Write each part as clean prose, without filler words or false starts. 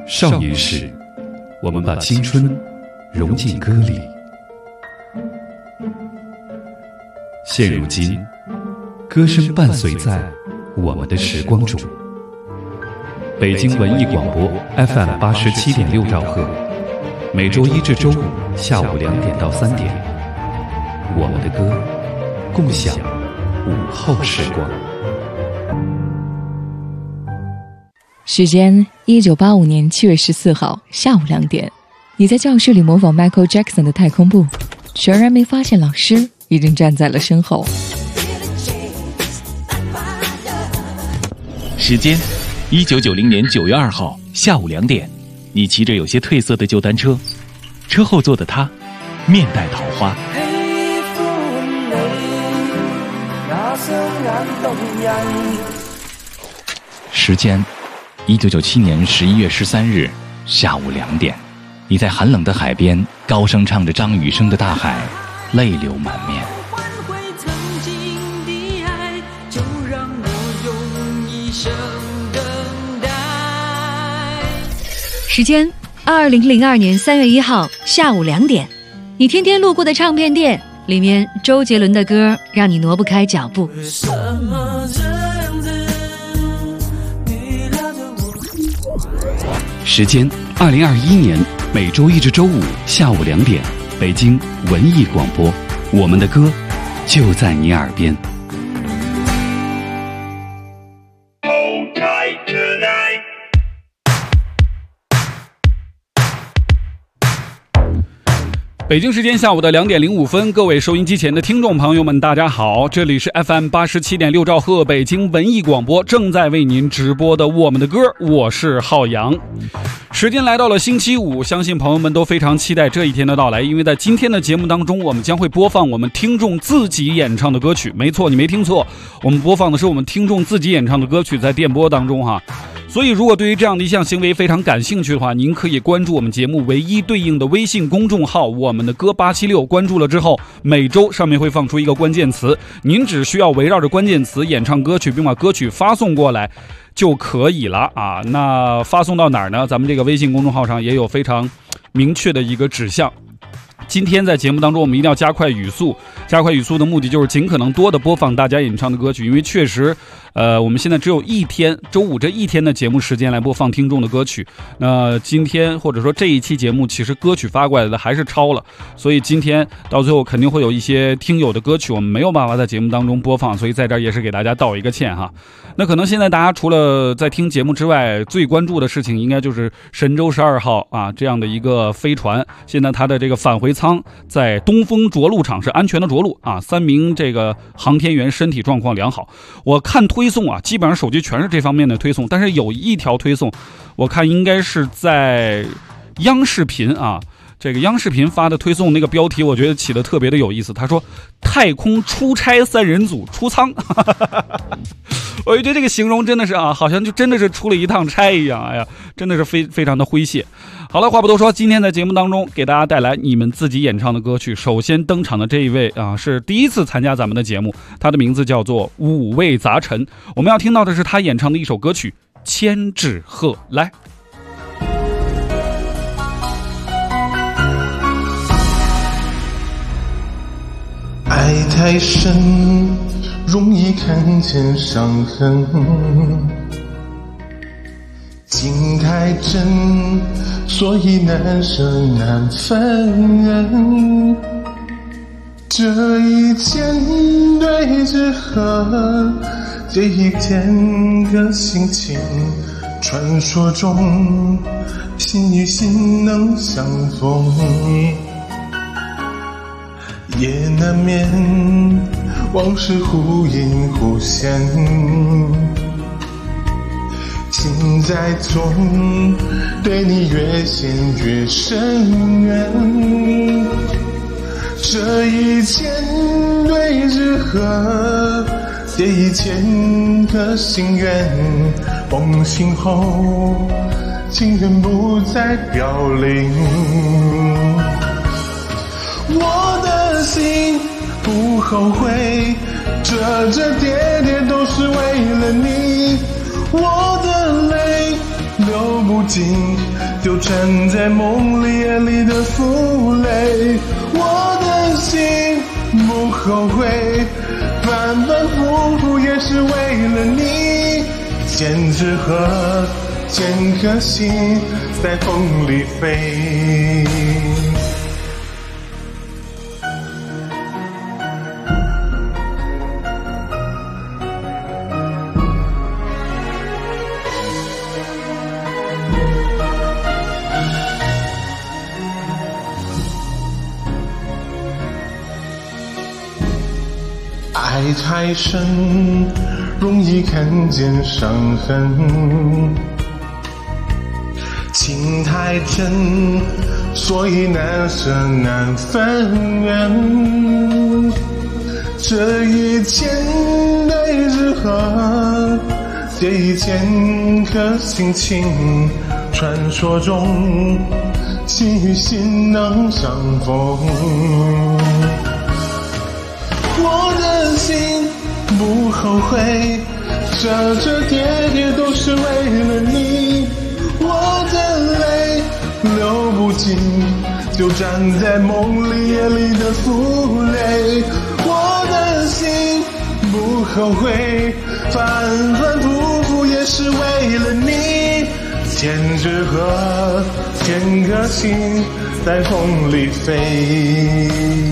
少年时，我们把青春融进歌里。现如今，歌声伴随在我们的时光中。北京文艺广播 FM 87.6兆赫，每周一至周五下午2点到3点，我们的歌，共享午后时光。 时间1985年7月14号下午2点，你在教室里模仿 Michael Jackson 的太空步，全然没发现老师已经站在了身后。 时间1990年9月2号下午2点，你骑着有些褪色的旧单车，车后座的他面带桃花。时间1997年11月13日下午2点，你在寒冷的海边高声唱着张雨生的《大海》，泪流满面。 时间2002年3月1号下午2点，你天天路过的唱片店里面，周杰伦的歌让你挪不开脚步。 时间2021年每周一至周五下午2点，北京文艺广播，我们的歌就在你耳边。北京时间下午的2点05分，各位收音机前的听众朋友们，大家好，这里是 FM 87.6兆赫北京文艺广播正在为您直播的我们的歌，我是浩洋。时间来到了星期五，相信朋友们都非常期待这一天的到来，因为在今天的节目当中，我们将会播放我们听众自己演唱的歌曲。没错，你没听错，我们播放的是我们听众自己演唱的歌曲，在电波当中哈。所以如果对于这样的一项行为非常感兴趣的话，您可以关注我们节目唯一对应的微信公众号我们的歌876，关注了之后，每周上面会放出一个关键词，您只需要围绕着关键词演唱歌曲，并把歌曲发送过来就可以了啊。那发送到哪儿呢？咱们这个微信公众号上也有非常明确的一个指向。今天在节目当中，我们一定要加快语速。加快语速的目的就是尽可能多的播放大家演唱的歌曲，因为确实，我们现在只有一天，周五这一天的节目时间来播放听众的歌曲。那今天或者说这一期节目，其实歌曲发过来的还是超了，所以今天到最后肯定会有一些听友的歌曲我们没有办法在节目当中播放，所以在这儿也是给大家道一个歉哈。那可能现在大家除了在听节目之外，最关注的事情应该就是神舟12号啊这样的一个飞船，现在它的这个返回舱在东风着陆场是安全的着陆啊，3名这个航天员身体状况良好。我看推送啊，基本上手机全是这方面的推送，但是有一条推送，我看应该是在央视频啊。这个央视频发的推送那个标题，我觉得起得特别的有意思。他说：“太空出差3人组出舱。”我觉得这个形容真的是啊，好像就真的是出了一趟差一样。哎呀，真的是非常的诙谐。好了，话不多说，今天在节目当中给大家带来你们自己演唱的歌曲。首先登场的这一位啊，是第一次参加咱们的节目，他的名字叫做五味杂陈。我们要听到的是他演唱的一首歌曲《千纸鹤》，来。 爱太深，容易看见伤痕；情太真，所以难舍难分。这一天对纸鹤，这一天的心情，传说中心与心能相逢。也难免往事忽隐忽现，情在中，对你越陷越深远。这一天对纸鹤，这一天的心愿，梦醒后，情人不再凋零。我的心不后悔，折折叠叠都是为了你。我的泪流不尽，就站在梦里夜里的负累。我的心不后悔，反反复复也是为了你。千纸鹤，千颗心在风里飞。爱太深，容易看见伤痕，情太真，所以难舍难分远。这一千对日河，这一千颗心情，传说中心与心能相逢。我的心不后悔，这跌跌都是为了你。我的泪流不尽，就站在梦里夜里的负累。我的心不后悔，反反复复也是为了你。千纸鹤，千颗心在风里飞。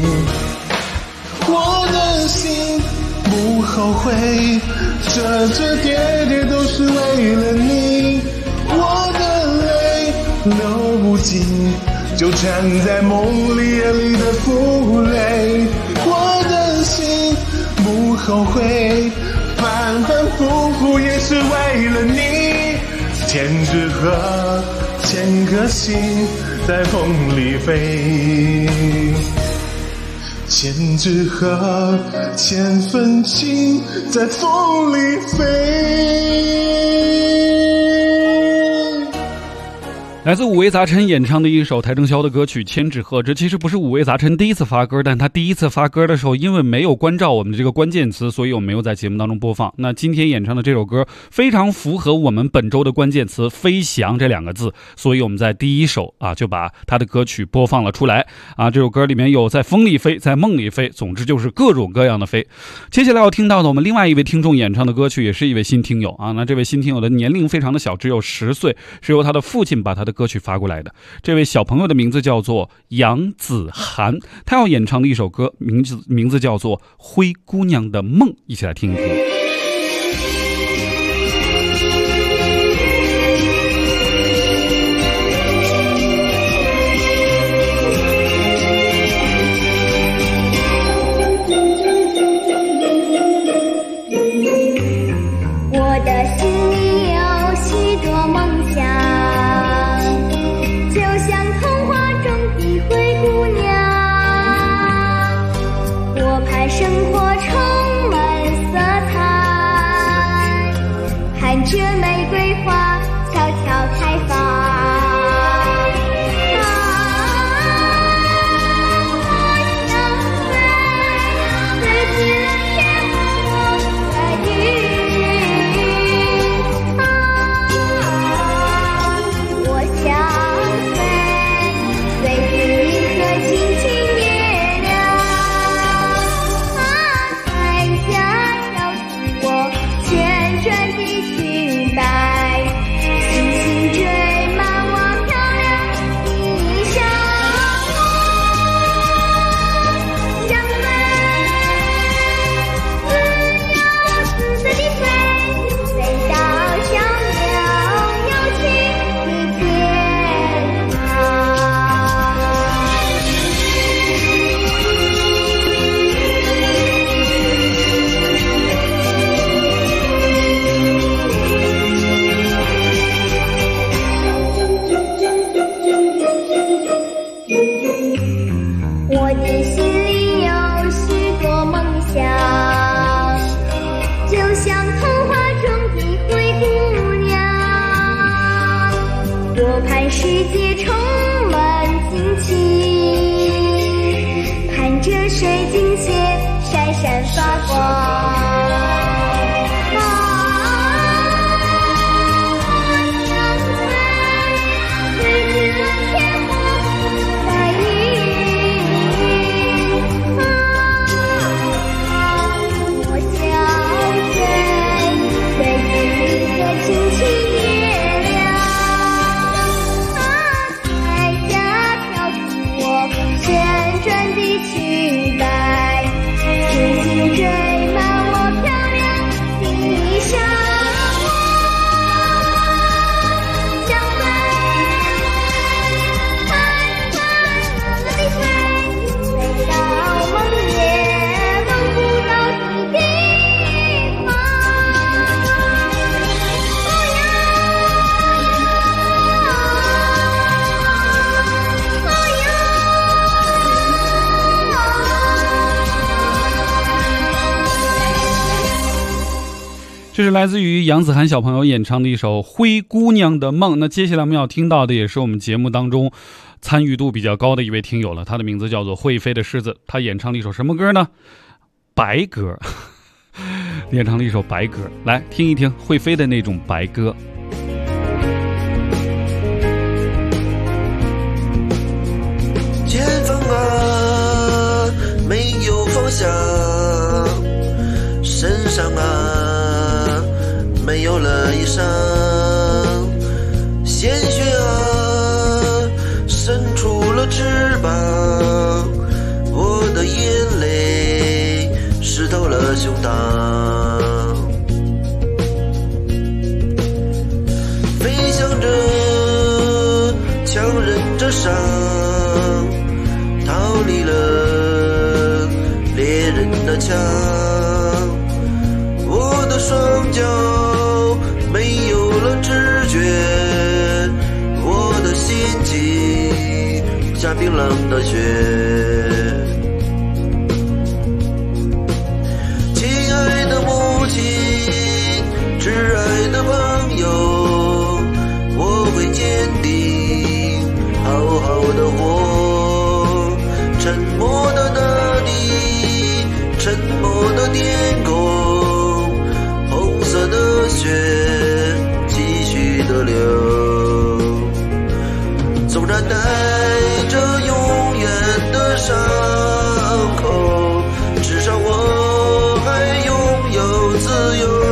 我的心不后悔，这跌跌都是为了你。我的泪流不尽，就站在梦里夜里的负累。我的心不后悔，反反复复也是为了你。千纸鹤，千颗心在风里飞。千纸鹤，千份情在风里飞。 来自五味杂陈演唱的一首邰正宵的歌曲《千纸鹤》，这其实不是五味杂陈第一次发歌，但他第一次发歌的时候，因为没有关照我们的这个关键词，所以我们没有在节目当中播放。那今天演唱的这首歌非常符合我们本周的关键词“飞翔”这两个字，所以我们在第一首就把他的歌曲播放了出来这首歌里面有在风里飞，在梦里飞，总之就是各种各样的飞。接下来要听到的我们另外一位听众演唱的歌曲，也是一位新听友那这位新听友的年龄非常的小，只有10岁，是由他的父亲把他的歌曲发过来的。这位小朋友的名字叫做杨子涵，他要演唱的一首歌名字叫做《灰姑娘的梦》，一起来听一听。 生活充满色彩，看着玫瑰花悄悄开放。世界充满惊奇，看着水晶鞋闪闪发光。我想飞， 这是来自于杨子涵小朋友演唱的一首《灰姑娘的梦》。那接下来我们要听到的也是我们节目当中参与度比较高的一位听友了，他的名字叫做会飞的狮子，他演唱了一首什么歌呢？白歌。演唱了一首白歌，来听一听会飞的那种白歌。 前方啊，没有方向，身上啊，没有了衣裳，鲜血啊，伸出了翅膀，我的眼泪湿透了胸膛，飞翔着，强忍着伤，逃离了猎人的枪，我的双脚没有了知觉，我的心情下冰冷的雪。亲爱的母亲，挚爱的朋友，我会坚定好好的活，沉默的大地，沉默的天空，红色的血继续的流，纵然带着永远的伤口，至少我还拥有自由。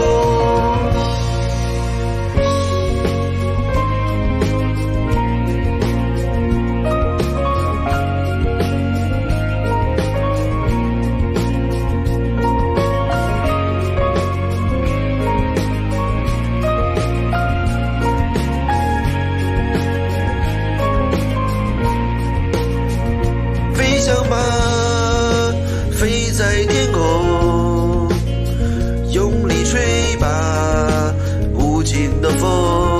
飞在天空，用力吹吧无情的风，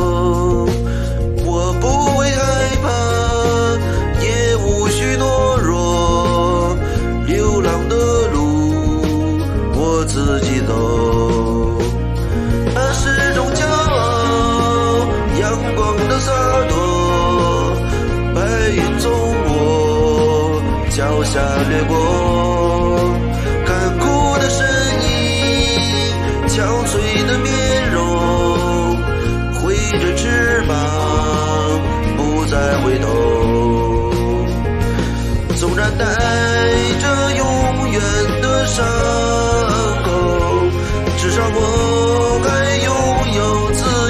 我不会害怕，也无需懦弱，流浪的路我自己走，那是种骄傲，阳光的洒脱，白云从我脚下掠过，干枯的身影，憔悴的面容，挥着翅膀不再回头，纵然带着永远的伤口，至少我还拥有自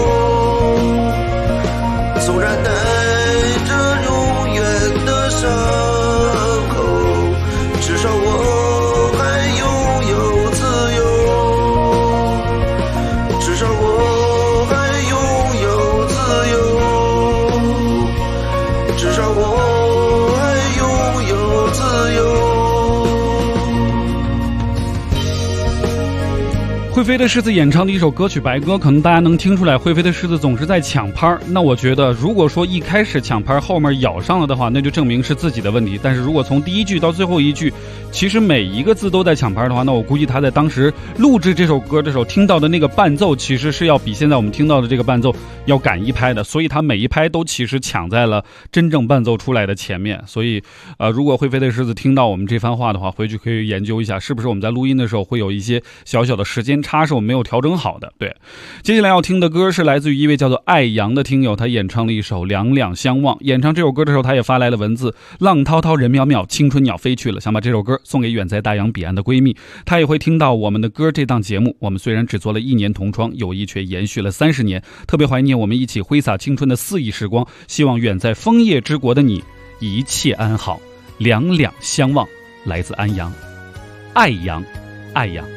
由，纵然带着永远的伤口，至少我还拥有自由，至少我还拥有自由，至少我还拥有自由。 会飞的狮子演唱的一首歌曲《白歌》，可能大家能听出来，会飞的狮子总是在抢拍。那我觉得，如果说一开始抢拍，后面咬上了的话，那就证明是自己的问题。但是如果从第一句到最后一句，其实每一个字都在抢拍的话，那我估计他在当时录制这首歌的时候听到的那个伴奏，其实是要比现在我们听到的这个伴奏要赶一拍的。所以他每一拍都其实抢在了真正伴奏出来的前面。所以，如果会飞的狮子听到我们这番话的话，回去可以研究一下，是不是我们在录音的时候会有一些小小的时间差是我们没有调整好的。对，接下来要听的歌是来自于一位叫做爱阳的听友，他演唱了一首《两两相望》。演唱这首歌的时候，他也发来了文字：浪滔滔人渺渺，青春鸟飞去了，想把这首歌送给远在大洋彼岸的闺蜜。她也会听到我们的歌这档节目。我们虽然只做了1年同窗，友谊却延续了30年，特别怀念我们一起挥洒青春的肆意时光。希望远在枫叶之国的你一切安好，两两相望，来自安阳，爱阳，爱阳。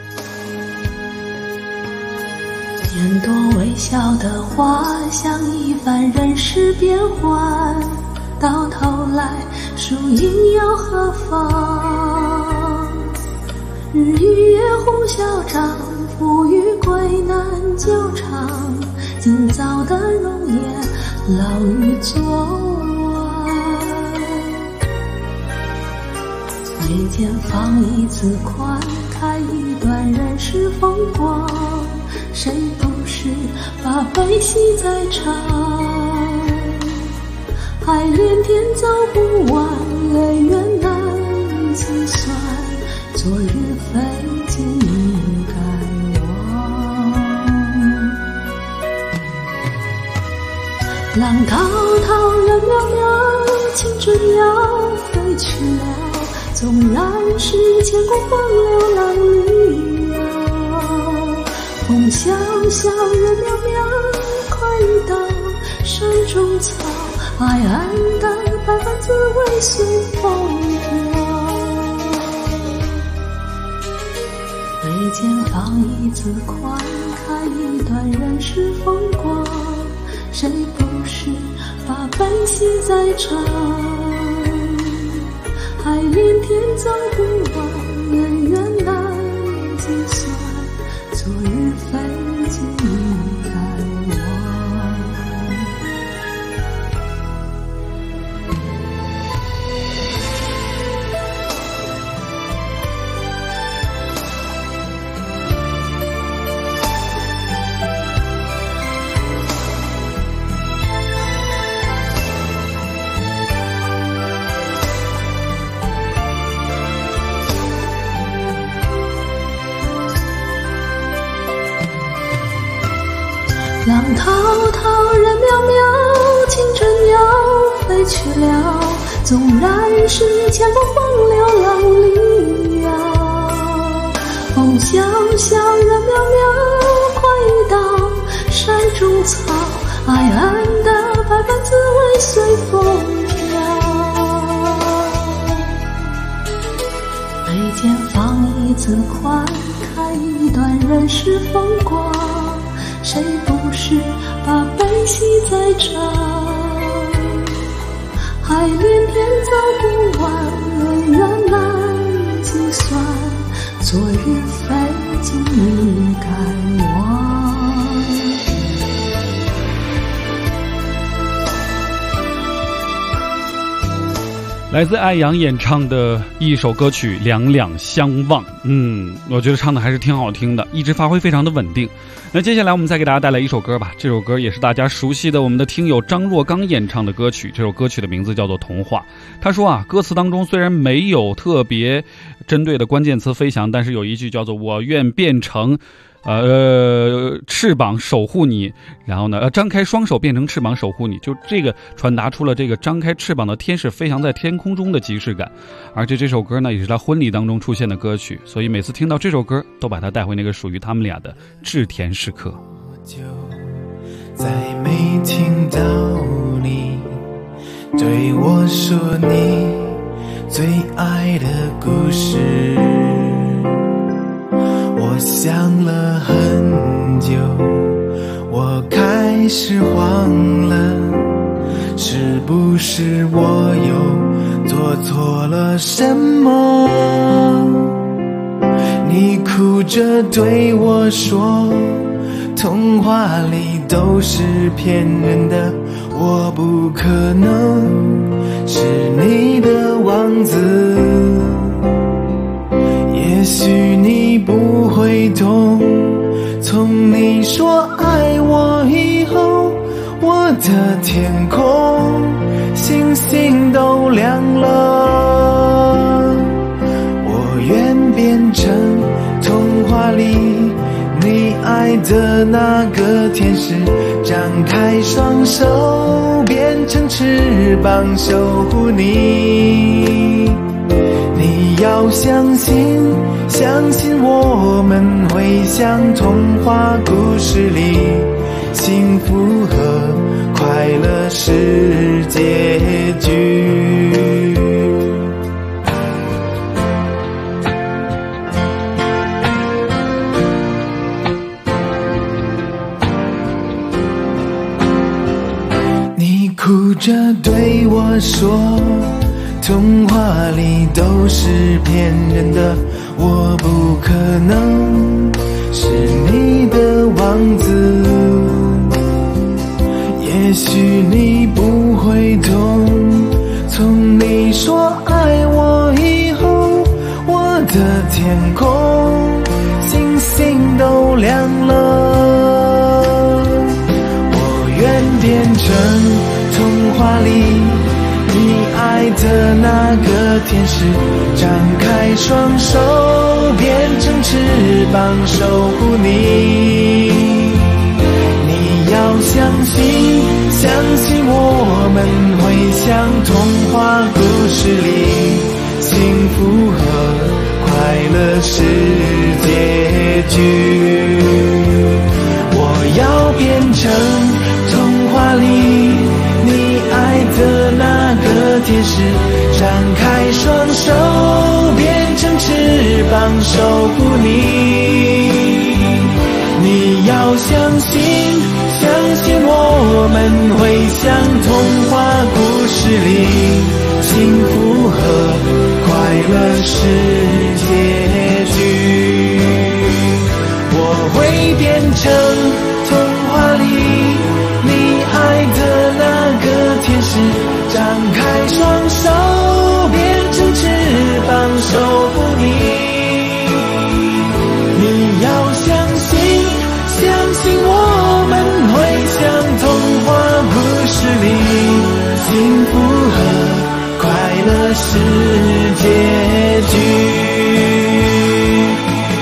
眼朵微笑的花，像一番人世变幻，到头来输赢要何方？日与夜互消长，富与贵难久长，今早的容颜老于昨晚。眉间放一字宽，开一段人世风光， 谁不是把悲喜在尝？海连天走不完，泪缘难计算，昨日非今日该忘。浪滔滔人渺渺，青春要飞去了，纵然是千古风流浪里遥。风萧萧人渺渺，快意到山中草，爱暗淡百般滋味随风飘。眉间放一字宽，开一段人世风光，谁不是把悲喜在尝？海连天走不完，人缘难计算，昨日非今日该忘。浪滔滔人渺渺，青春要飞去了，纵然是千古风流浪里遥。风萧萧人渺渺，快意到山中草，爱暗淡百般滋味随风飘。眉间放一字宽，开一段人世风光，谁不是把悲喜在尝？海连天走不完，恩怨难计算，昨日非今日该忘。 来自艾扬演唱的一首歌曲《两两相望》，我觉得唱的还是挺好听的，一直发挥非常的稳定。那接下来我们再给大家带来一首歌吧，这首歌也是大家熟悉的我们的听友张若刚演唱的歌曲，这首歌曲的名字叫做《童话》。他说啊，歌词当中虽然没有特别针对的关键词飞翔，但是有一句叫做我愿变成翅膀守护你，然后呢张开双手变成翅膀守护你，就这个传达出了这个张开翅膀的天使飞翔在天空中的即视感。而且这首歌呢也是他婚礼当中出现的歌曲，所以每次听到这首歌都把它带回那个属于他们俩的至甜时刻。 就再没听到你对我说你最爱的故事，我想了很久，我开始慌了，是不是我又做错了什么？你哭着对我说，童话里都是骗人的，我不可能是你的王子。也许你不会懂，从你说爱我以后，我的天空星星都亮了。我愿变成童话里你爱的那个天使，张开双手变成翅膀守护你。你要相信，相信我们会像童话故事里，幸福和快乐是结局。你哭着对我说，童话里都是骗人的，我不可能是你的王子。也许你不会懂，从你说爱我以后，我的天空星星都亮了。 成童话里你爱的那个天使，张开双手变成翅膀守护你。你要相信，相信我们会像童话故事里，幸福和快乐是结局。我要变成童话里你爱的那个天使，张开双手变成翅膀守护你。你要相信，相信我们会像童话故事里，幸福和快乐是结局。我会变成童话里你爱的那个天使，张开双手变成翅膀守护你。你要相信，相信我们会像童话故事里，幸福和快乐是结局。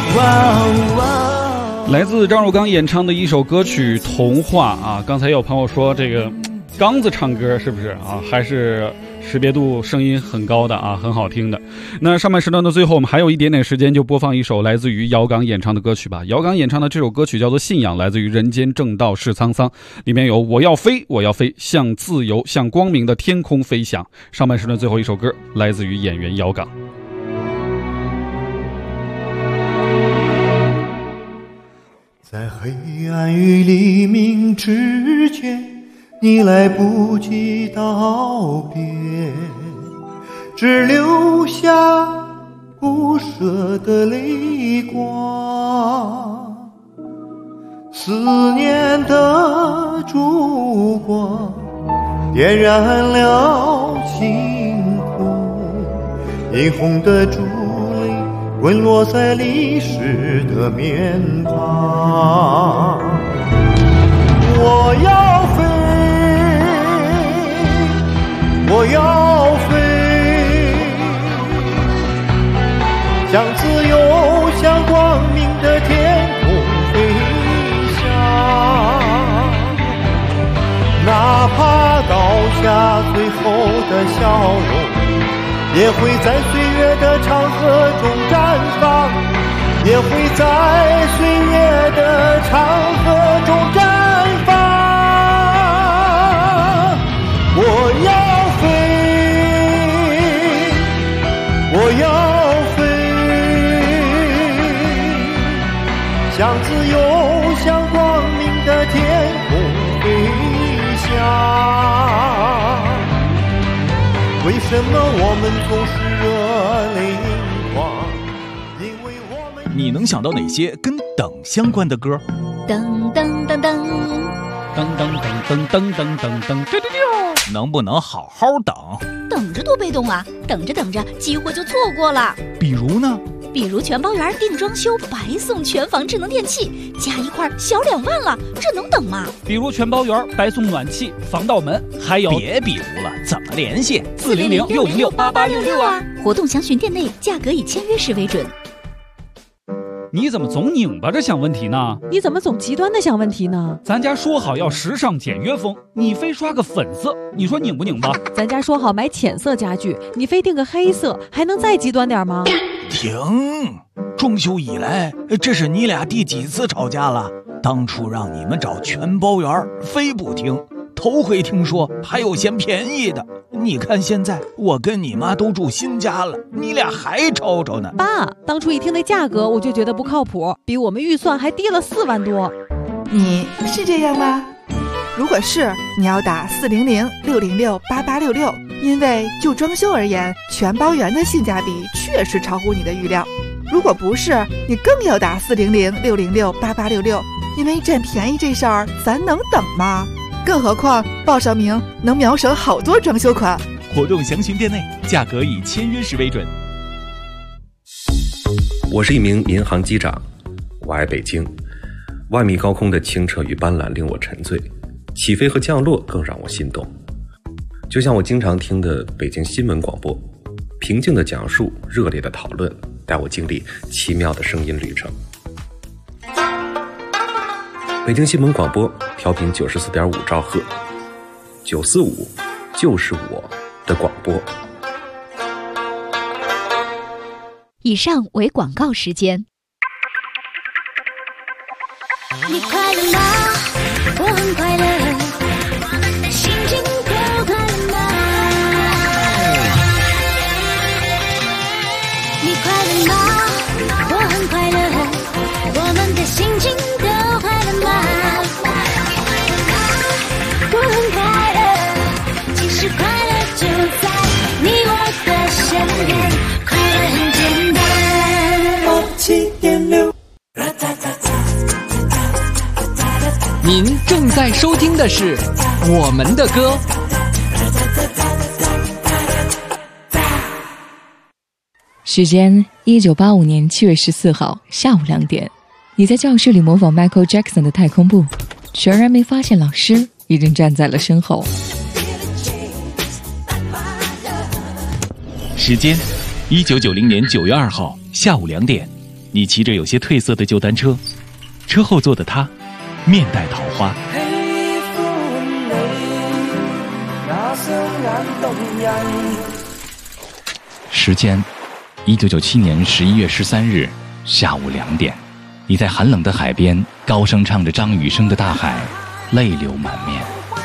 来自张汝刚演唱的一首歌曲《童话》啊，刚才有朋友说这个刚子唱歌是不是啊？还是识别度声音很高的啊，很好听的。那上半时段的最后，我们还有一点点时间，就播放一首来自于姚刚演唱的歌曲吧。姚刚演唱的这首歌曲叫做《信仰》，来自于人间正道是沧桑，里面有我要飞，我要飞，向自由，向光明的天空飞翔。上半时段最后一首歌来自于演员姚刚。 在黑暗与黎明之间，你来不及道别，只留下不舍的泪光。思念的烛光点燃了星空，映红的烛泪滚落在历史的面庞。我要飞，我要飞，向自由，向光明的天空飞翔。哪怕倒下最后的笑容，也会在岁月的长河中绽放，也会在岁月的长河中绽放。我要飞，我要飞，向自由，向光明的天空飞翔。为什么我们总是热泪盈眶？因为我们…… 你能想到哪些跟等相关的歌？ 噔噔噔噔噔噔噔噔噔噔噔噔， 能不能好好等？ 等着多被动啊！等着等着，机会就错过了。 比如呢？ 比如全包园定装修白送全房智能电器，加一块小2万了，这能等吗？ 比如全包园白送暖气、防盗门，还有别比如了，怎么联系 ？400-606-8866啊！活动详询店内，价格以签约时为准。 你怎么总拧巴着想问题呢？ 你怎么总极端的想问题呢？ 咱家说好要时尚简约风，你非刷个粉色，你说拧不拧巴？ 咱家说好买浅色家具，你非定个黑色，还能再极端点吗？ 停！装修以来，这是你俩第几次吵架了？当初让你们找全包园，非不听。头回听说还有嫌便宜的，你看现在我跟你妈都住新家了，你俩还吵吵呢。 爸，当初一听那价格我就觉得不靠谱，比我们预算还低了4万多。 你是这样吗？如果是，你要打400-606-8866，因为就装修而言，全包园的性价比确实超乎你的预料。如果不是，你更要打400-606-8866，因为占便宜这事儿咱能等吗？更何况报上名能秒省好多装修款。 活动详询店内，价格以签约时为准。 我是一名民航机长，我爱北京，万米高空的清澈与斑斓令我沉醉， 起飞和降落更让我心动。就像我经常听的北京新闻广播，平静的讲述，热烈的讨论，带我经历奇妙的声音旅程。北京新闻广播调频94.5兆赫，945就是我的广播。 以上为广告时间。 你快乐吗？我很快乐，心情多快乐吗？你快乐吗？我很快乐，我们的心情都快乐吗？我很快乐，其实快乐就在你我的身边，快乐很简单。7.6 您正在收听的是我们的歌。 时间1985年7月14号下午2点，你在教室里模仿 Michael Jackson 的太空步，全然没发现老师已经站在了身后。 时间1990年9月2号下午2点，你骑着有些褪色的旧单车，车后座的他面带桃花。时间1997年11月13日下午2点，你在寒冷的海边高声唱着张雨生的《大海》，泪流满面。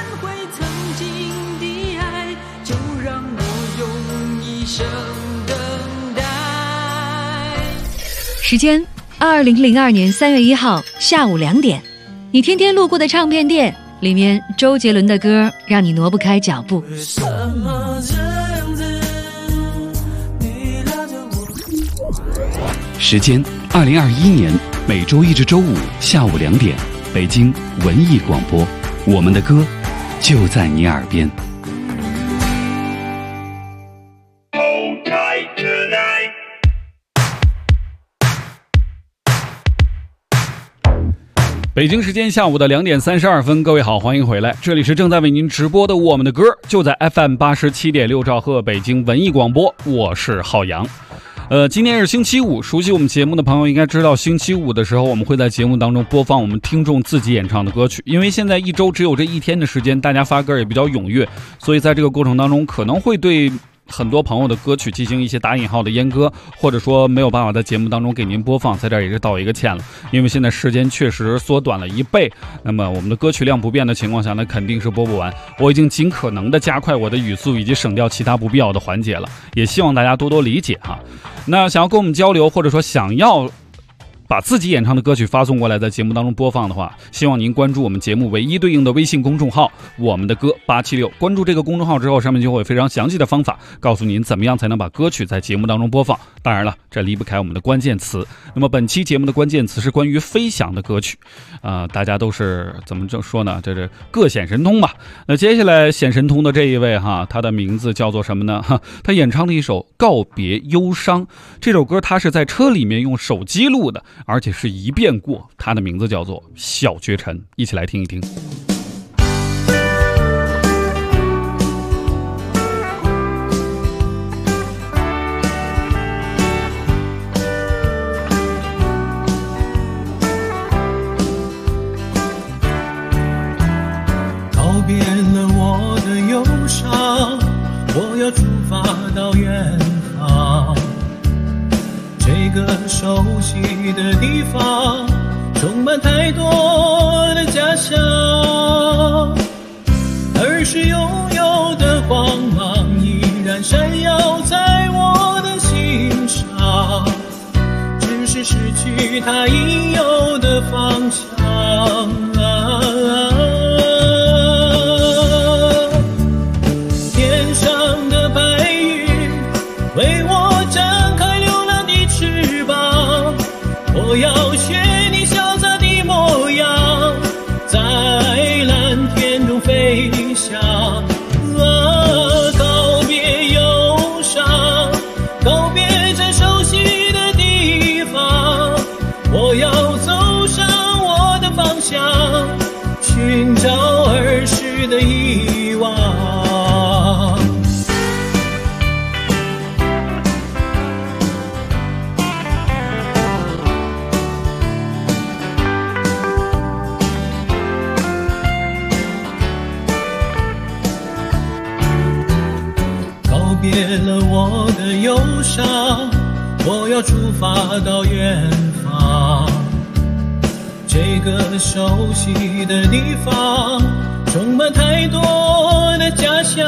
时间2002年3月1号下午2点，你天天路过的唱片店，里面周杰伦的歌让你挪不开脚步。 时间2021年每周一至周五下午2点，北京文艺广播，我们的歌就在你耳边。北京时间下午的2点32分，各位好，欢迎回来，这里是正在为您直播的我们的歌，就在 FM 87.6兆赫北京文艺广播，我是浩洋。今天是星期五，熟悉我们节目的朋友应该知道，星期五的时候我们会在节目当中播放我们听众自己演唱的歌曲，因为现在一周只有这一天的时间，大家发歌也比较踊跃，所以在这个过程当中可能会对很多朋友的歌曲进行一些打引号的阉割，或者说没有办法在节目当中给您播放，在这儿也是道一个歉了，因为现在时间确实缩短了1倍，那么我们的歌曲量不变的情况下呢，肯定是播不完。我已经尽可能的加快我的语速，以及省掉其他不必要的环节了，也希望大家多多理解哈。那想要跟我们交流，或者说想要把自己演唱的歌曲发送过来，在节目当中播放的话，希望您关注我们节目唯一对应的微信公众号我们的歌876，关注这个公众号之后，上面就会有非常详细的方法告诉您怎么样才能把歌曲在节目当中播放。当然了，这离不开我们的关键词，那么本期节目的关键词是关于飞翔的歌曲大家都是怎么说呢，这是各显神通吧。那接下来显神通的这一位哈，他的名字叫做什么呢？他演唱的一首告别忧伤，这首歌他是在车里面用手机录的，而且是一遍过，他的名字叫做小绝尘，一起来听一听。 告别了我的忧伤，我要出发到远方，这个熟悉的地方充满太多的家乡，儿时拥有的光芒依然闪耀在我的心上，只是失去它应有的方向天上的白云为我展开流浪的翅膀，我要学你潇洒的模样，在蓝天中飞翔告别忧伤，告别这熟悉的地方，我要走上我别了我的忧伤，我要出发到远方，这个熟悉的地方充满太多的家乡，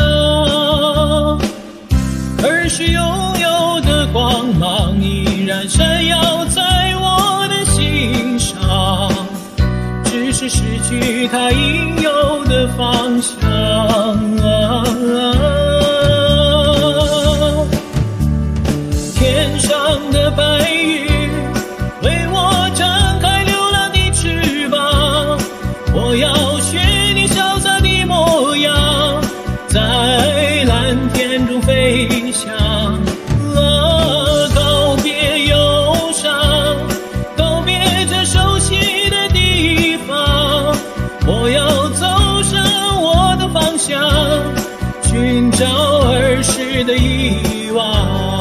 儿时拥有的光芒依然闪耀在我的心上，只是失去它应有的方向天上的白云为我展开流浪的翅膀，我要学你潇洒的模样，在蓝天中飞翔告别忧伤，告别这熟悉的地方，我要走上我的方向，寻找儿时的遗忘。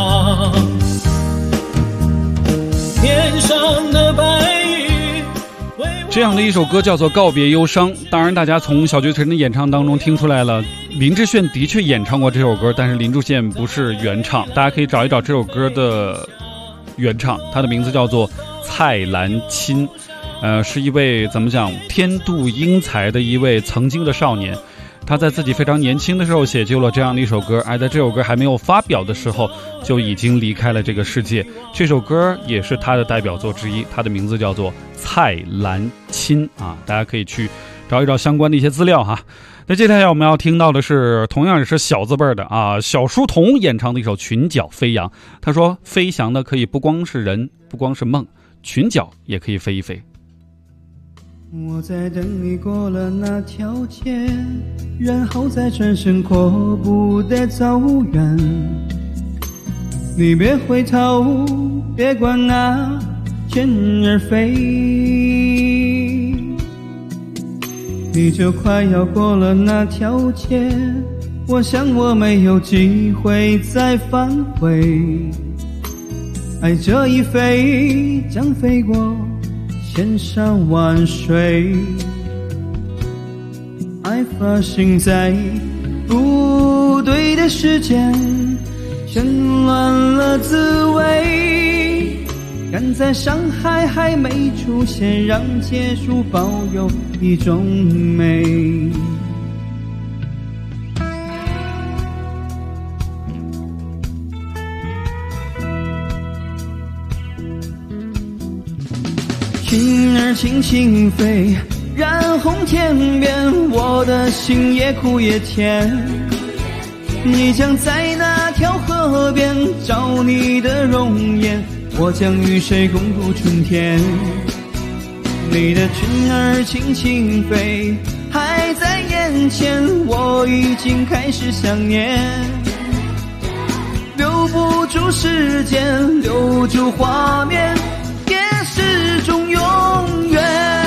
天上的白云， 这样的一首歌叫做《告别忧伤》。当然大家从小岳神的演唱当中听出来了，林志炫的确演唱过这首歌，但是林志炫不是原唱，大家可以找一找这首歌的原唱，他的名字叫做蔡澜钦，是一位怎么讲天妒英才的一位曾经的少年。他在自己非常年轻的时候写就了这样的一首歌，而在这首歌还没有发表的时候就已经离开了这个世界。这首歌也是他的代表作之一，他的名字叫做蔡澜钦啊，大家可以去找一找相关的一些资料哈。那接下来我们要听到的是同样也是小字辈的啊，小书童演唱的一首《裙角飞扬》。他说飞翔的可以不光是人，不光是梦，裙角也可以飞一飞。 我在等你过了那条街，然后再转身阔步的走远。你别回头，别管那天儿飞，你就快要过了那条街，我想我没有机会再返回。爱这一飞将飞过千山万水，爱发生在不对的时间，全乱了滋味。赶在伤害还没出现，让结束保有一种美。云儿轻轻飞，染红天边，我的心也苦也甜。你将在那条河边找你的容颜，我将与谁共度春天。你的裙儿轻轻飞，还在眼前，我已经开始想念。留不住时间，留住画面，也是种永远。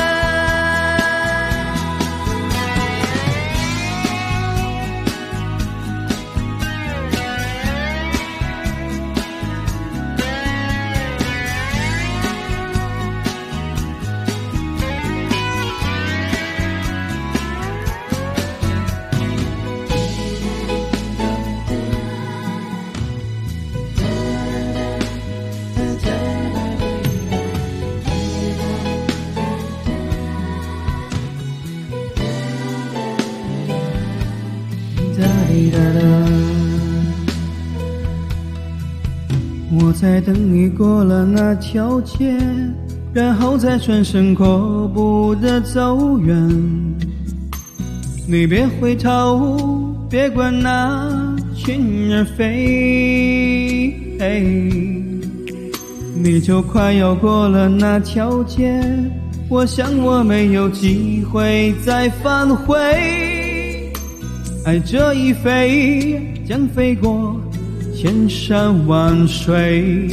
我在等你过了那条街，然后再转身阔步的走远。你别回头，别管那裙儿飞，你就快要过了那条街，我想我没有机会再返回。爱这一飞将飞过千山万水，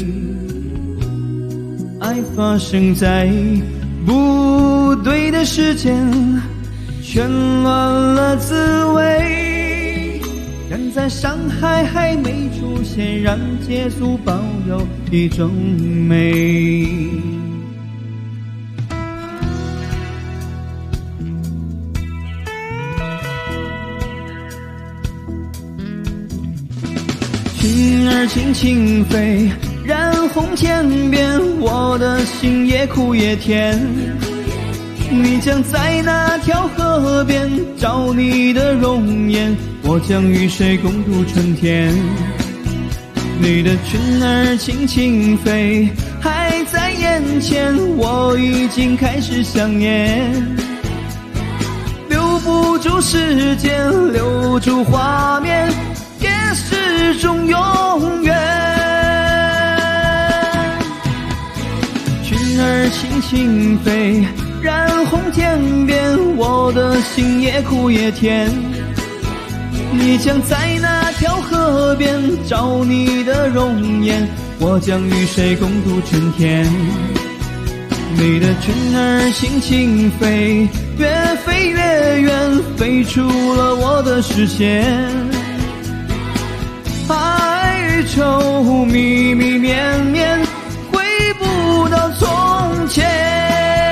爱发生在不对的时间，全乱了滋味。赶在伤害还没出现，让结束保有一种美。 云儿轻轻飞，染红天边，我的心也苦也甜。你将在那条河边找你的容颜，我将与谁共度春天。你的裙儿轻轻飞，还在眼前，我已经开始想念。留不住时间，留住画面，也是种永远。裙儿轻轻飞，染红天边，我的心也苦也甜。你将在那条河边找你的容颜，我将与谁共度春天。你的裙儿轻轻飞，越飞越远，飞出了我的视线。爱与愁密密绵绵，回不到从前。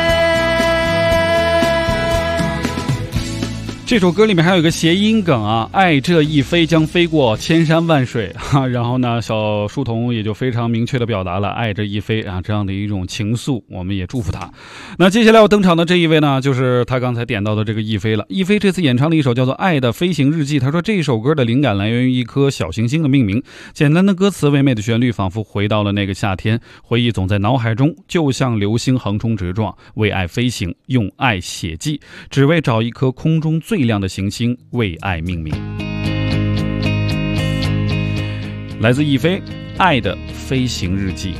这首歌里面还有一个谐音梗啊，爱这一飞将飞过千山万水哈，然后呢，小书童也就非常明确的表达了爱这一飞啊这样的一种情愫，我们也祝福他。那接下来要登场的这一位呢，就是他刚才点到的这个亦菲了。亦菲这次演唱了一首叫做《爱的飞行日记》，他说这首歌的灵感来源于一颗小行星的命名，简单的歌词，唯美的旋律，仿佛回到了那个夏天，回忆总在脑海中，就像流星横冲直撞，为爱飞行，用爱写记，只为找一颗空中最亮的行星，为爱命名。来自亦菲《爱的飞行日记》。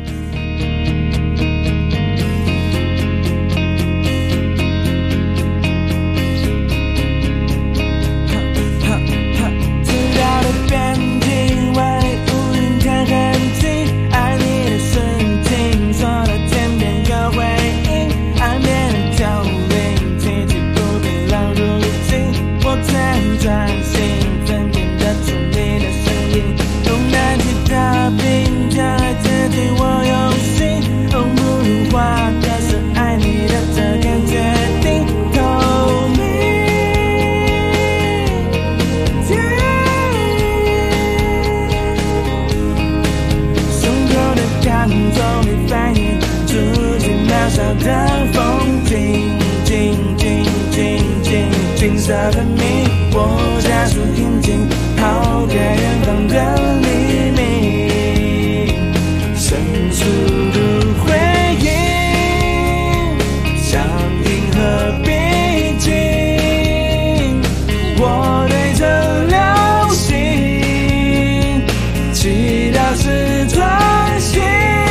金色的谜，我加速前进，抛开远方的黎明，深处的回忆，像银河逼近，我对着流星，祈祷是专心，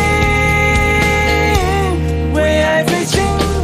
为爱飞行。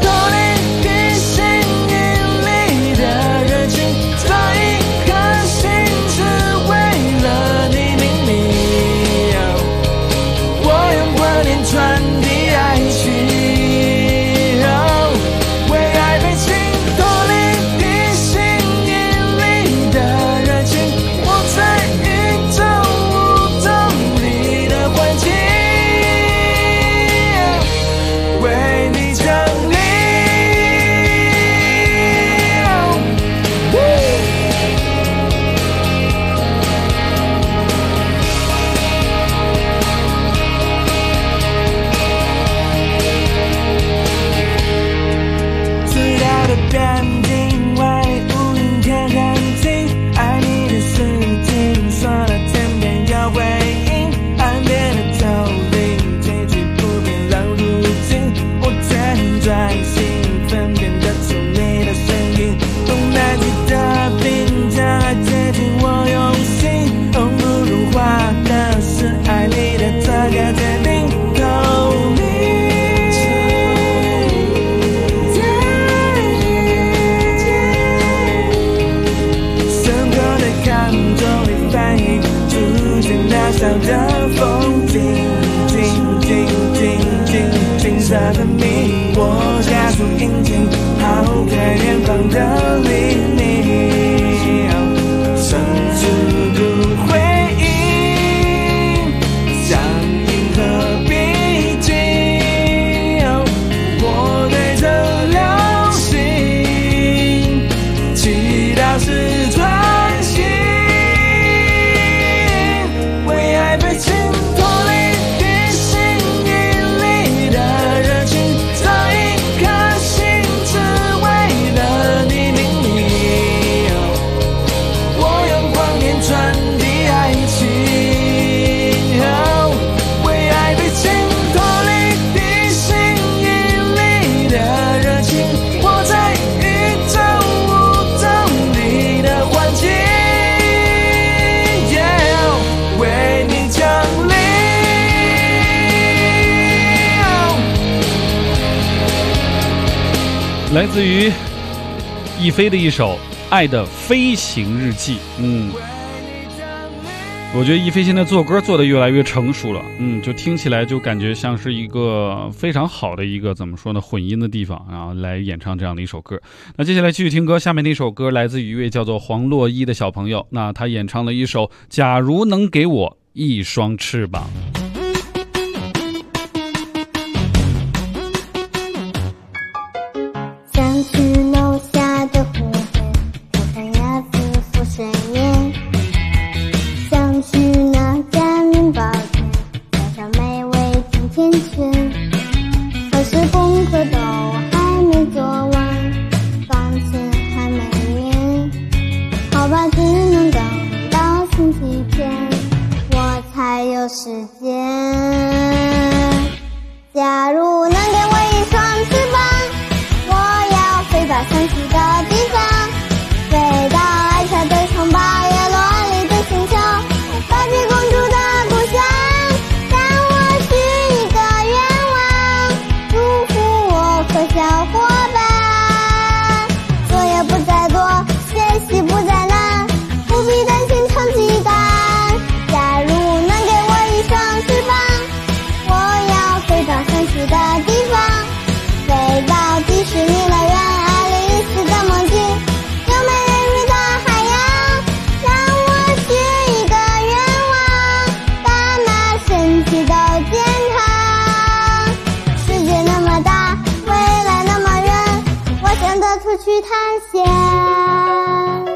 的风景，金色的谜，我加速引擎，抛开远方的黎明，深处的回忆，像银河逼近，我对着流星，祈祷是专心。 来自于亦菲的一首《爱的飞行日记》。我觉得亦菲现在做歌做得越来越成熟了，就听起来就感觉像是一个非常好的一个怎么说呢混音的地方，然后来演唱这样的一首歌。那接下来继续听歌，下面的一首歌来自于一位叫做黄洛伊的小朋友，那他演唱了一首《假如能给我一双翅膀》。 想去楼下的湖边，看看鸭子浮水面。想去那家面包店，加上美味甜甜圈。可是功课都还没做完，房钱还没免，好吧，只能等到星期天，我才有时间。假如能给我一双翅膀，我要飞到想去的地方，飞到爱笑的城堡，叶落里的星球，芭比公主的故乡，让我许一个愿望，祝福我和小伙伴，作业不再多，学习不再难，不必担心成绩单。假如能给我一双翅膀，我要飞到想去的地方，飞到迪士尼乐园，爱丽丝的梦境，有美人鱼的海洋，让我许一个愿望，把那神奇都健康。世界那么大，未来那么远，我想得出去探险。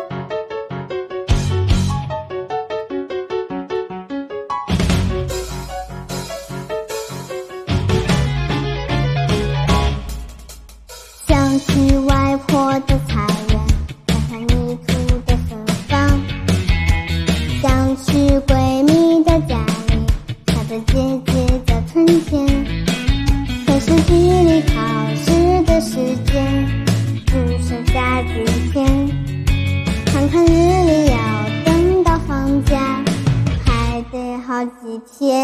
想去外婆的菜园，看看泥土的芬芳。想去闺蜜的家里，看着姐姐的春天。可是距离考试的时间只剩下几天，看看日历要等到放假还得好几天。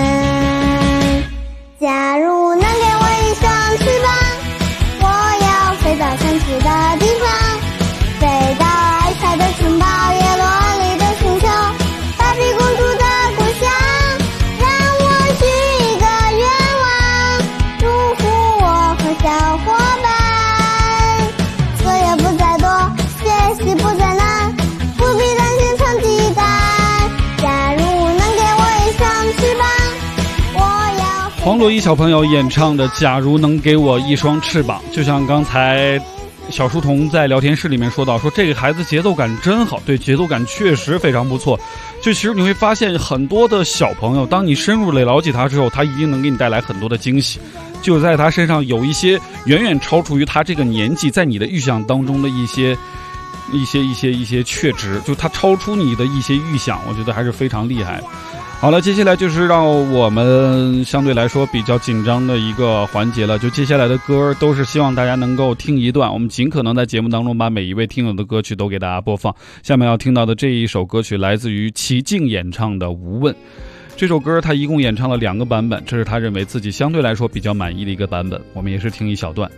假如能给我一双翅膀，我要飞到想去的地方，飞到爱笑的城堡，叶落里的星球，芭比公主的故乡，让我许一个愿望，祝福我和小伙伴，作业不再多，学习不再难，不必担心成绩单。假如能给我一双翅膀，我要黄洛伊小朋友演唱的《假如能给我一双翅膀》，就像刚才小书童在聊天室里面说到，说这个孩子节奏感真好，对，节奏感确实非常不错。就其实你会发现很多的小朋友，当你深入了解他之后，他一定能给你带来很多的惊喜，就在他身上有一些远远超出于他这个年纪在你的预想当中的一些确值，就他超出你的一些预想，我觉得还是非常厉害。好了，接下来就是让我们相对来说比较紧张的一个环节了，就接下来的歌都是希望大家能够听一段，我们尽可能在节目当中把每一位听友的歌曲都给大家播放。下面要听到的这一首歌曲来自于齐静演唱的《无问》，这首歌他一共演唱了2个版本，这是他认为自己相对来说比较满意的一个版本，我们也是听一小段。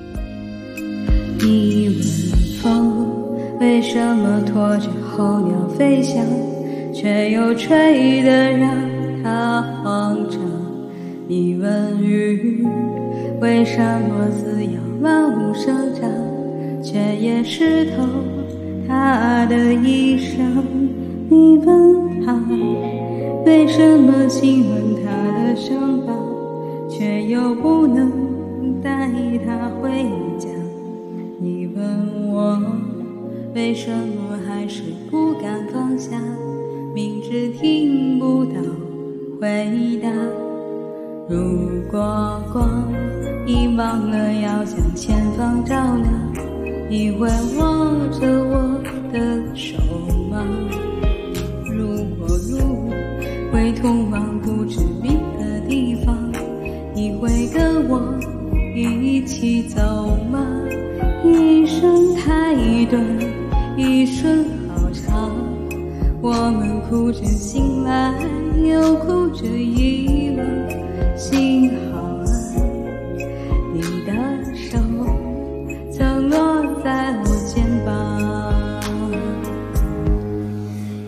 你问风为什么拖着候鸟飞翔，却又吹得让它慌张。你问雨为什么自由万物生长，却也湿透它的衣裳。你问他为什么亲吻他的伤疤，却又不能带他回家。你问我为什么还是不敢放下，明知听不到回答。如果光已忘了要将前方照亮，你会握着我的手吗？如果路会通往不知名的地方，你会跟我一起走吗？一生太短，一瞬好长，我们哭着醒来，又哭着遗忘。幸好啊，你的手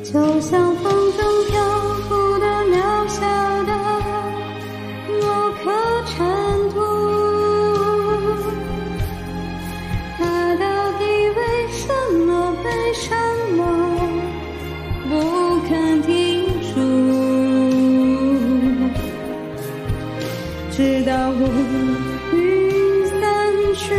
就像风中漂浮的渺小的某颗尘土，它到底为什么不肯停住，直到乌云散去，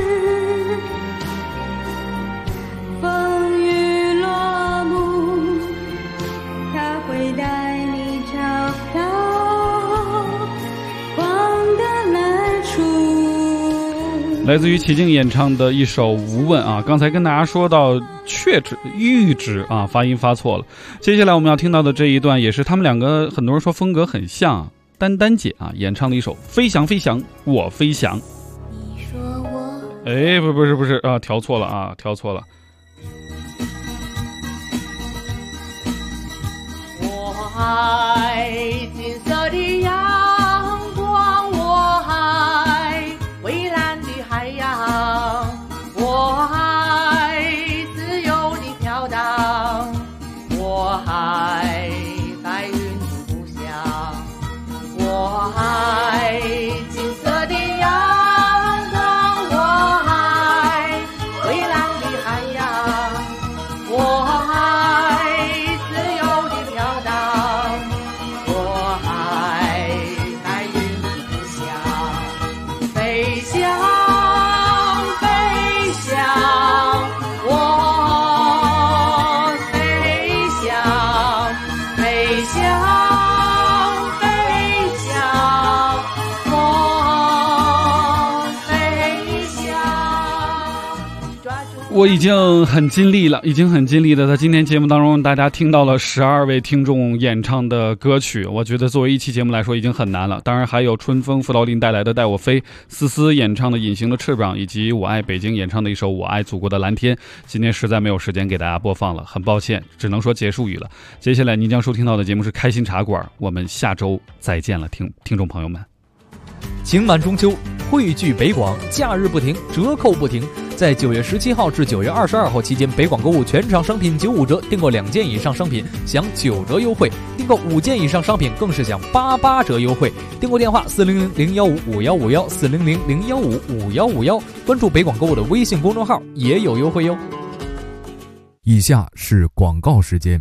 风雨落幕，它会带你找到光的来处。 来自于齐静演唱的一首《无问》啊，刚才跟大家说到确指、玉指啊，发音发错了。接下来我们要听到的这一段，也是他们两个很多人说风格很像啊，丹丹姐啊演唱的一首《飞翔飞翔我飞翔》。 你说我， 哎，不是啊，调错了啊，调错了。 我爱金色的阳光，我爱蔚蓝的海洋，我爱自由的飘荡，我爱白云的故乡，我爱金色的阳光，我爱蔚蓝的海洋，我爱自由的飘荡，我爱白云的故乡，飞翔飞翔，我飞翔飞翔飞翔，我飞翔。 我已经很尽力了，在今天节目当中大家听到了12位听众演唱的歌曲，我觉得作为一期节目来说已经很难了。当然还有春风傅道林带来的带我飞，思思演唱的隐形的翅膀，以及我爱北京演唱的一首我爱祖国的蓝天。今天实在没有时间给大家播放了，很抱歉，只能说结束语了。接下来您将收听到的节目是开心茶馆，我们下周再见了，听众朋友们。 情满中秋，汇聚北广，假日不停，折扣不停。在9月17号至9月22号期间，北广购物全场商品95折，订购2件以上商品享9折优惠，订购5件以上商品更是享88折优惠。订购电话400-015-5151 400-015-5151，关注北广购物的微信公众号也有优惠哟。 以下是广告时间。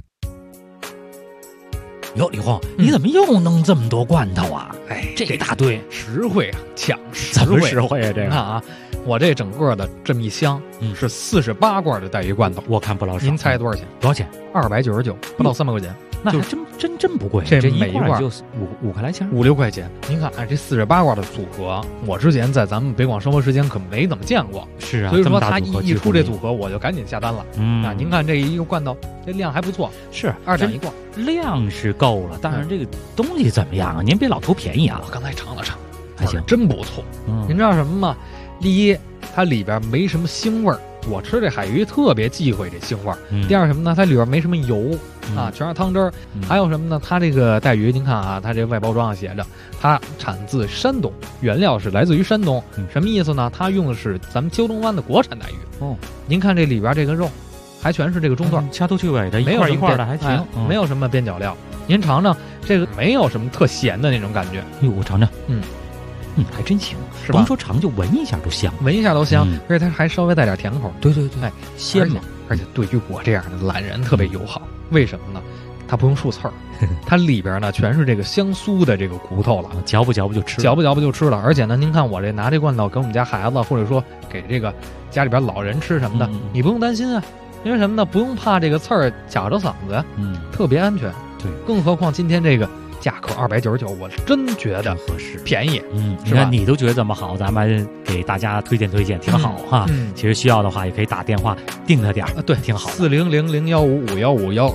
哟，李红，你怎么又弄这么多罐头啊？哎，这一大堆， 实惠啊，抢实惠！ 怎么实惠啊？这个你看啊，我这整个的这么一箱，是48罐的带鱼罐头， 我看不老少。 您猜多少钱？ 多少钱 ？299，不到300块钱。 那还真不贵， 这一罐就五块来钱 ，5-6块钱。您看，这48罐的组合，我之前在咱们北广生活时间可没怎么见过。 是啊， 所以说他一出这组合，我就赶紧下单了。 啊， 您看这一个罐头，这量还不错， 是 2两一罐， 量是够了，但是这个东西怎么样啊？您别老图便宜啊！ 我刚才尝了尝， 还行， 真不错。您知道什么吗？第一，它里边没什么腥味儿。我吃这海鱼特别忌讳这腥味儿。第二什么呢？它里边没什么油啊，全是汤汁儿。还有什么呢？它这个带鱼，您看啊，它这外包装上写着，它产自山东，原料是来自于山东。什么意思呢？它用的是咱们胶东湾的国产带鱼。 哦， 您看这里边这个肉，还全是这个中段， 掐头去尾的，一块一块的还行， 没有什么边角料。您尝尝这个，没有什么特咸的那种感觉。 哟，我尝尝，还真行， 是吧？ 甭说尝，就闻一下都香， 闻一下都香，而且它还稍微带点甜口。 对， 哎， 鲜嘛， 而且对于我这样的懒人特别友好。为什么呢？它不用竖刺儿，它里边呢全是这个香酥的这个骨头了， 嚼不就吃， 嚼不就吃了。而且呢，您看我这拿这罐头给我们家孩子，或者说给这个家里边老人吃什么的，你不用担心啊，因为什么呢？不用怕这个刺儿卡着嗓子，特别安全。 对， 更何况今天这个价格299，我真觉得合适， 便宜， 是吧？你都觉得这么好，咱们给大家推荐，挺好哈。其实需要的话，也可以打电话定他点儿， 对， 挺好。 400-015-5151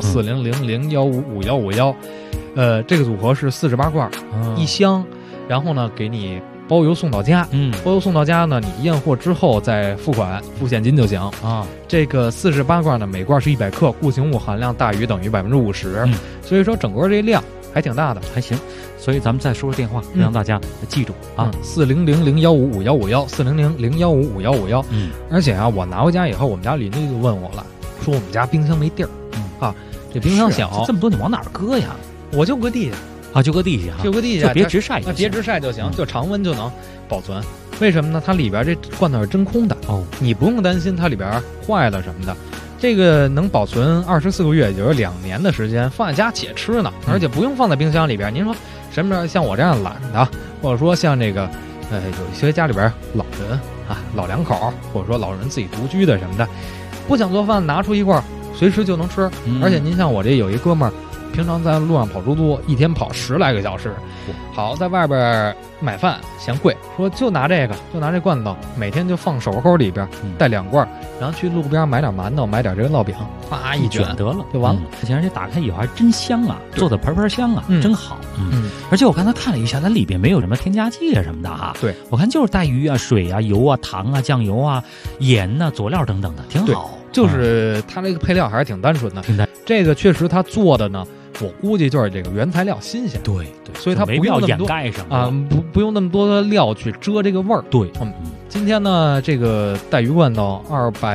400-015-5151，这个组合是48罐，一箱，然后呢给你包邮送到家。包邮送到家呢，你验货之后再付款，付现金就行啊。这个48罐呢，每罐是100克，固形物含量大于等于50%，所以说整个这量还挺大的， 还行。所以咱们再说说电话，让大家记住啊 ，400-015-5151 400-015-5151。而且啊，我拿回家以后，我们家邻居就问我了，说我们家冰箱没地儿， 这冰箱小， 这么多你往哪儿搁呀？ 我就搁地下啊，就搁地下， 就搁地下， 就别直晒， 别直晒就行，就常温就能保存。为什么呢？它里边这罐头是真空的哦，你不用担心它里边坏了什么的。这个能保存24个月，也就是2年的时间，放在家且吃呢，而且不用放在冰箱里边。您说什么像我这样懒的，或者说像这个有一些家里边老人啊、老两口，或者说老人自己独居的什么的，不想做饭，拿出一块随时就能吃。而且您像我这有一哥们儿，平常在路上跑出租，一天跑10来个小时，好在外边买饭嫌贵，说就拿这罐头，每天就放手口里边带2罐，然后去路边买点馒头，买点这个烙饼，啪一卷得了就完了。 而且打开以后还真香啊，做的盆香啊，真好。而且我刚才看了一下，它里边没有什么添加剂啊什么的哈。 对， 我看就是带鱼啊、水啊、油啊、糖啊、酱油啊、盐啊、佐料等等的，挺好。 就是它这个配料还是挺单纯的，这个确实它做的呢。我估计就是这个原材料新鲜， 对， 所以它不用那么多掩盖什么啊，不用那么多的料去遮这个味儿。 对， 今天呢，这个带鱼罐头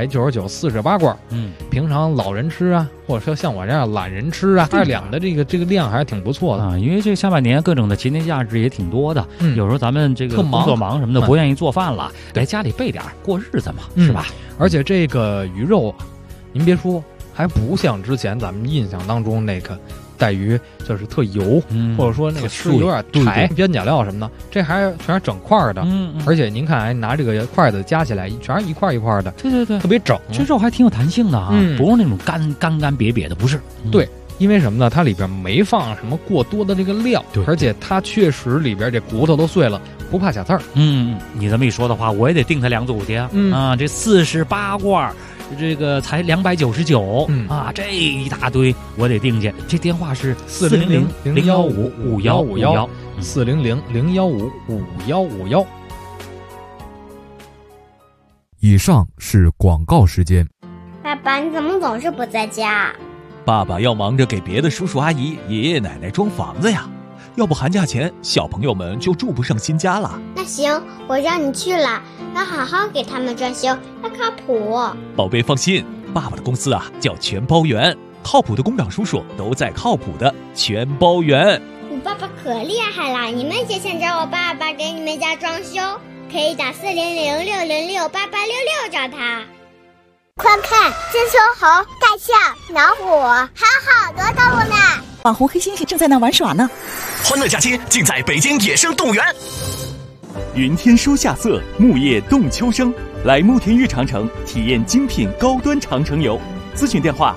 299，48罐，平常老人吃啊，或者说像我这样懒人吃啊，2两的这个量还是挺不错的啊。因为这下半年各种的节假日也挺多的，有时候咱们这个工作忙什么的，不愿意做饭了，来家里备点过日子嘛，是吧？ 而且这个鱼肉，您别说，还不像之前咱们印象当中那个。带鱼就是特油，或者说那个吃有点柴，边角料什么的，这全是整块的，而且您看，拿这个筷子夹起来，全是一块一块的， 对， 特别整， 这肉还挺有弹性的啊，不用那种干瘪瘪的，不是？ 对，因为什么呢？它里边没放什么过多的这个料，而且它确实里边这骨头都碎了，不怕卡刺儿。 你这么一说的话，我也得订它2组去啊，这48罐。这个才299，啊，这一大堆我得订去。这电话是 400-015-5151，400-015-5151。 以上是广告时间。 爸爸，你怎么总是不在家？ 爸爸要忙着给别的叔叔阿姨、爷爷奶奶装房子呀，要不寒假前小朋友们就住不上新家了。 那行，我让你去了，要好好给他们装修，要靠谱。 宝贝放心，爸爸的公司啊叫全包园，靠谱的工长叔叔都在靠谱的全包园。 你爸爸可厉害了，你们也想找我爸爸给你们家装修，可以打400-606-8866找他。快看，金丝猴、大象、老虎，还有好多动物呢。 网红黑猩猩正在那玩耍呢。 欢乐假期尽在北京野生动物园。 云天书夏色，木叶动秋生，来慕田峪长城体验精品高端长城游。咨询电话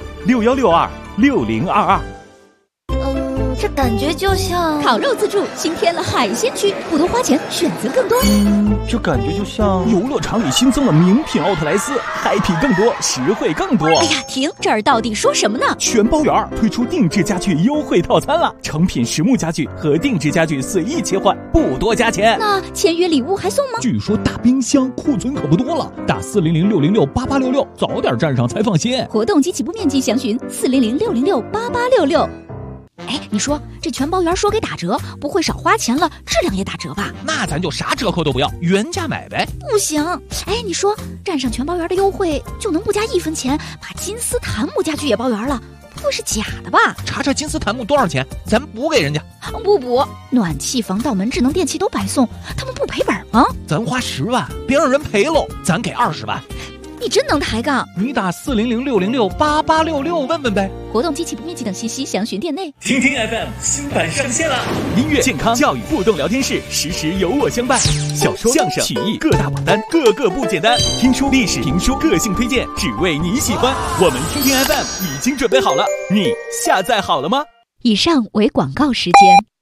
61626022。 这感觉就像烤肉自助新添了海鲜区，不多花钱，选择更多。 这感觉就像游乐场里新增了名品奥特莱斯，happy更多，实惠更多。 哎呀，停！这儿到底说什么呢？ 全包园推出定制家具优惠套餐了，成品实木家具和定制家具随意切换，不多加钱。 那签约礼物还送吗？ 据说大冰箱库存可不多了，打400-606-8866，早点站上才放心。 活动及起步面积详询400-606-8866。哎，你说这全包园说给打折，不会少花钱了，质量也打折吧？ 那咱就啥折扣都不要，原价买呗。 不行，哎，你说站上全包园的优惠，就能不加1分钱把金丝檀木家具也包圆了，不会是假的吧？ 查查金丝檀木多少钱，咱补给人家。 不补，暖气、防盗门、智能电器都白送，他们不赔本吗？ 咱花10万，别让人赔喽，咱给20万。 你真能抬杠！ 你打400-606-8866问问呗。 活动及起步面积等信息详询店内。 听听 FM 新版上线了，音乐、健康、教育互动聊天室，时时有我相伴。小说、相声、曲艺各大榜单，个个不简单。听书、历史、评书，个性推荐，只为你喜欢。我们听听 FM 已经准备好了，你下载好了吗？ 以上为广告时间。